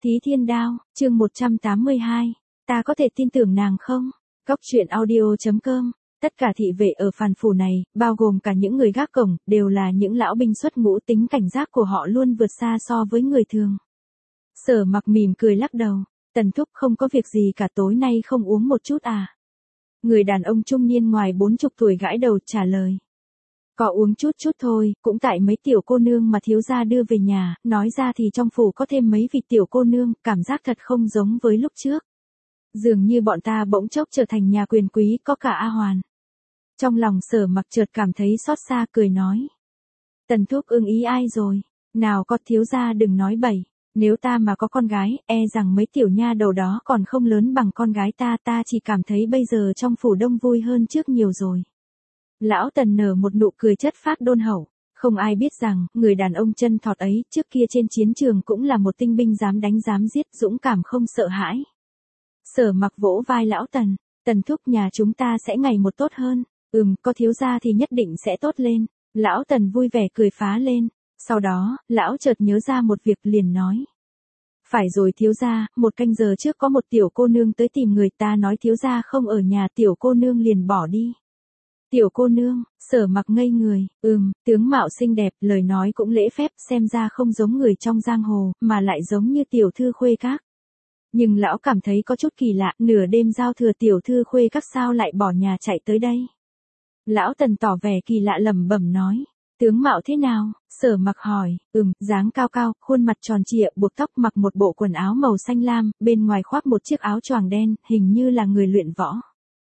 Thí Thiên Đao, chương 182. Ta có thể tin tưởng nàng không? Góc truyện audio.com. Tất cả thị vệ ở Phàn Phủ này, bao gồm cả những người gác cổng, đều là những lão binh xuất ngũ, tính cảnh giác của họ luôn vượt xa so với người thường. Sở Mặc mỉm cười lắc đầu. Tần thúc không có việc gì cả, tối nay không uống một chút à? Người đàn ông trung niên ngoài 40 tuổi gãi đầu trả lời. Có uống chút thôi, cũng tại mấy tiểu cô nương mà thiếu gia đưa về nhà, nói ra thì trong phủ có thêm mấy vị tiểu cô nương, cảm giác thật không giống với lúc trước. Dường như bọn ta bỗng chốc trở thành nhà quyền quý, có cả A Hoàn. Trong lòng Sở Mặc chợt cảm thấy xót xa, cười nói. Tần thúc ưng ý ai rồi? Nào có, thiếu gia đừng nói bậy. Nếu ta mà có con gái, e rằng mấy tiểu nha đầu đó còn không lớn bằng con gái ta chỉ cảm thấy bây giờ trong phủ đông vui hơn trước nhiều rồi. Lão Tần nở một nụ cười chất phác đôn hậu, không ai biết rằng, người đàn ông chân thọt ấy, trước kia trên chiến trường cũng là một tinh binh dám đánh dám giết, dũng cảm không sợ hãi. Sở Mặc vỗ vai lão Tần, Tần thúc nhà chúng ta sẽ ngày một tốt hơn, có thiếu gia thì nhất định sẽ tốt lên. Lão Tần vui vẻ cười phá lên, sau đó, lão chợt nhớ ra một việc liền nói. Phải rồi thiếu gia, 1 canh giờ trước có một tiểu cô nương tới tìm người, ta nói thiếu gia không ở nhà, tiểu cô nương liền bỏ đi. Tiểu cô nương, Sở Mặc ngây người, tướng mạo xinh đẹp, lời nói cũng lễ phép, xem ra không giống người trong giang hồ, mà lại giống như tiểu thư khuê các. Nhưng lão cảm thấy có chút kỳ lạ, nửa đêm giao thừa tiểu thư khuê các sao lại bỏ nhà chạy tới đây. Lão Tần tỏ vẻ kỳ lạ lẩm bẩm nói, tướng mạo thế nào? Sở Mặc hỏi, dáng cao cao, khuôn mặt tròn trịa, buộc tóc, mặc một bộ quần áo màu xanh lam, bên ngoài khoác một chiếc áo choàng đen, hình như là người luyện võ.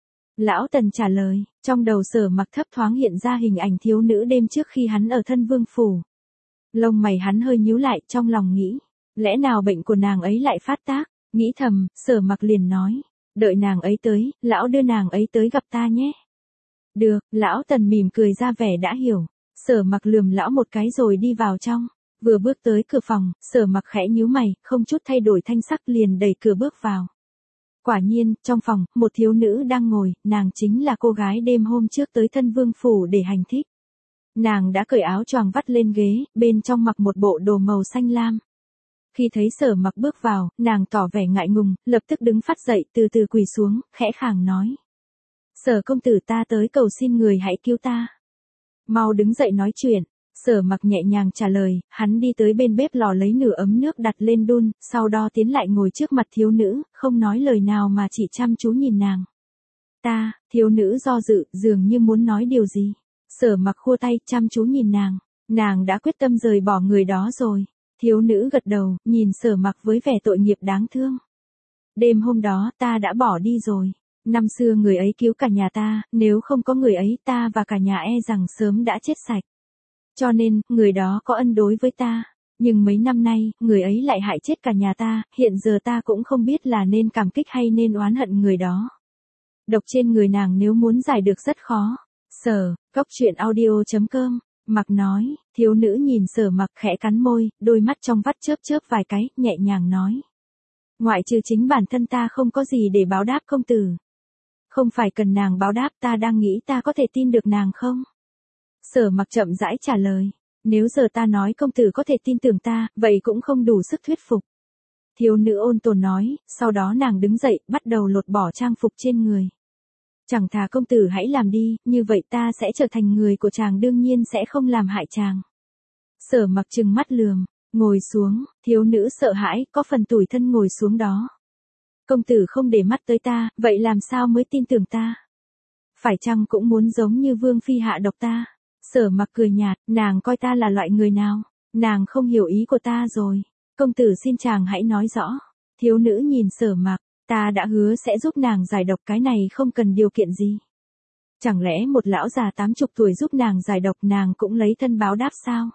Lão Tần trả lời, trong đầu Sở Mặc thấp thoáng hiện ra hình ảnh thiếu nữ đêm trước khi hắn ở Thân Vương Phủ. Lông mày hắn hơi nhíu lại, trong lòng nghĩ, lẽ nào bệnh của nàng ấy lại phát tác? Nghĩ thầm, Sở Mặc liền nói, đợi nàng ấy tới, lão đưa nàng ấy tới gặp ta nhé. Được, lão Tần mỉm cười ra vẻ đã hiểu. Sở Mặc lườm lão một cái rồi đi vào trong. Vừa bước tới cửa phòng, Sở Mặc khẽ nhíu mày, không chút thay đổi thanh sắc liền đẩy cửa bước vào. Quả nhiên, trong phòng, một thiếu nữ đang ngồi, nàng chính là cô gái đêm hôm trước tới Thân Vương Phủ để hành thích. Nàng đã cởi áo choàng vắt lên ghế, bên trong mặc một bộ đồ màu xanh lam. Khi thấy Sở Mặc bước vào, nàng tỏ vẻ ngại ngùng, lập tức đứng phắt dậy, từ từ quỳ xuống, khẽ khàng nói. Sở công tử, ta tới cầu xin người hãy cứu ta. Mau đứng dậy nói chuyện. Sở Mặc nhẹ nhàng trả lời, hắn đi tới bên bếp lò lấy nửa ấm nước đặt lên đun, sau đó tiến lại ngồi trước mặt thiếu nữ, không nói lời nào mà chỉ chăm chú nhìn nàng. Thiếu nữ do dự, dường như muốn nói điều gì. Sở Mặc khua tay, chăm chú nhìn nàng. Nàng đã quyết tâm rời bỏ người đó rồi. Thiếu nữ gật đầu, nhìn Sở Mặc với vẻ tội nghiệp đáng thương. Đêm hôm đó, ta đã bỏ đi rồi. Năm xưa người ấy cứu cả nhà ta, nếu không có người ấy, ta và cả nhà e rằng sớm đã chết sạch. Cho nên, người đó có ân đối với ta. Nhưng mấy năm nay, người ấy lại hại chết cả nhà ta, hiện giờ ta cũng không biết là nên cảm kích hay nên oán hận người đó. Độc trên người nàng nếu muốn giải được rất khó. Góc truyện audio.com. Mặc nói, thiếu nữ nhìn Sở Mặc khẽ cắn môi, đôi mắt trong vắt chớp vài cái, nhẹ nhàng nói. Ngoại trừ chính bản thân ta không có gì để báo đáp công tử. Không phải cần nàng báo đáp, ta đang nghĩ ta có thể tin được nàng không? Sở Mặc chậm rãi trả lời. Nếu giờ ta nói công tử có thể tin tưởng ta, vậy cũng không đủ sức thuyết phục. Thiếu nữ ôn tồn nói, sau đó nàng đứng dậy, bắt đầu lột bỏ trang phục trên người. Chẳng thà công tử hãy làm đi, như vậy ta sẽ trở thành người của chàng, đương nhiên sẽ không làm hại chàng. Sở Mặc trừng mắt lườm, ngồi xuống, thiếu nữ sợ hãi, có phần tủi thân ngồi xuống đó. Công tử không để mắt tới ta, vậy làm sao mới tin tưởng ta? Phải chăng cũng muốn giống như Vương Phi hạ độc ta? Sở Mặc cười nhạt, nàng coi ta là loại người nào? Nàng không hiểu ý của ta rồi. Công tử xin chàng hãy nói rõ. Thiếu nữ nhìn Sở Mặc, ta đã hứa sẽ giúp nàng giải độc, cái này không cần điều kiện gì. Chẳng lẽ một lão già 80 tuổi giúp nàng giải độc, nàng cũng lấy thân báo đáp sao?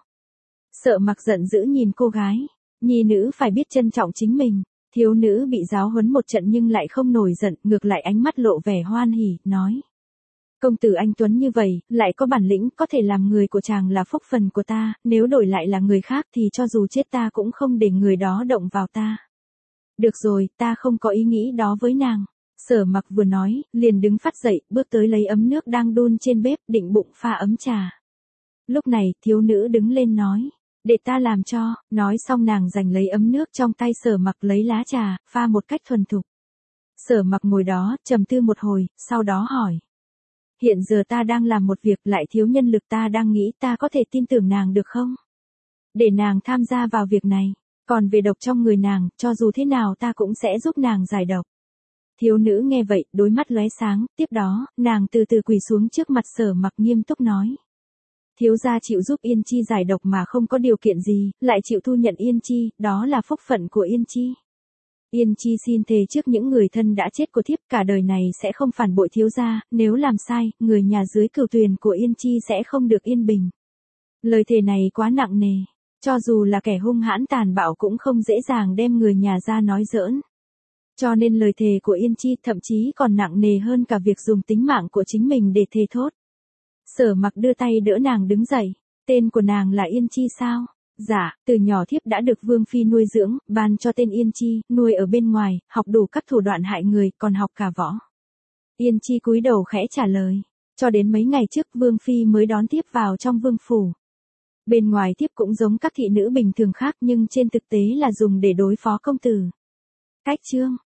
Sở Mặc giận dữ nhìn cô gái. Nhi nữ phải biết trân trọng chính mình. Thiếu nữ bị giáo huấn một trận nhưng lại không nổi giận, ngược lại ánh mắt lộ vẻ hoan hỉ, nói. Công tử anh tuấn như vậy, lại có bản lĩnh, có thể làm người của chàng là phúc phần của ta, nếu đổi lại là người khác thì cho dù chết ta cũng không để người đó động vào ta. Được rồi, ta không có ý nghĩ đó với nàng. Sở Mặc vừa nói, liền đứng phắt dậy, bước tới lấy ấm nước đang đun trên bếp, định bụng pha ấm trà. Lúc này, thiếu nữ đứng lên nói. Để ta làm cho, nói xong nàng giành lấy ấm nước trong tay Sở Mặc lấy lá trà, pha một cách thuần thục. Sở Mặc ngồi đó, trầm tư một hồi, sau đó hỏi. Hiện giờ ta đang làm một việc lại thiếu nhân lực, ta đang nghĩ ta có thể tin tưởng nàng được không? Để nàng tham gia vào việc này. Còn về độc trong người nàng, cho dù thế nào ta cũng sẽ giúp nàng giải độc. Thiếu nữ nghe vậy, đôi mắt lóe sáng, tiếp đó, nàng từ từ quỳ xuống trước mặt Sở Mặc nghiêm túc nói. Thiếu gia chịu giúp Yên Chi giải độc mà không có điều kiện gì, lại chịu thu nhận Yên Chi, đó là phúc phận của Yên Chi. Yên Chi xin thề trước những người thân đã chết của thiếp cả đời này sẽ không phản bội thiếu gia, nếu làm sai, người nhà dưới cửu tuyền của Yên Chi sẽ không được yên bình. Lời thề này quá nặng nề, cho dù là kẻ hung hãn tàn bạo cũng không dễ dàng đem người nhà ra nói giỡn. Cho nên lời thề của Yên Chi thậm chí còn nặng nề hơn cả việc dùng tính mạng của chính mình để thề thốt. Sở Mặc đưa tay đỡ nàng đứng dậy. Tên của nàng là Yên Chi sao? Dạ, từ nhỏ thiếp đã được Vương Phi nuôi dưỡng, ban cho tên Yên Chi, nuôi ở bên ngoài, học đủ các thủ đoạn hại người, còn học cả võ. Yên Chi cúi đầu khẽ trả lời. Cho đến mấy ngày trước Vương Phi mới đón thiếp vào trong vương phủ. Bên ngoài thiếp cũng giống các thị nữ bình thường khác nhưng trên thực tế là dùng để đối phó công tử. Cách chương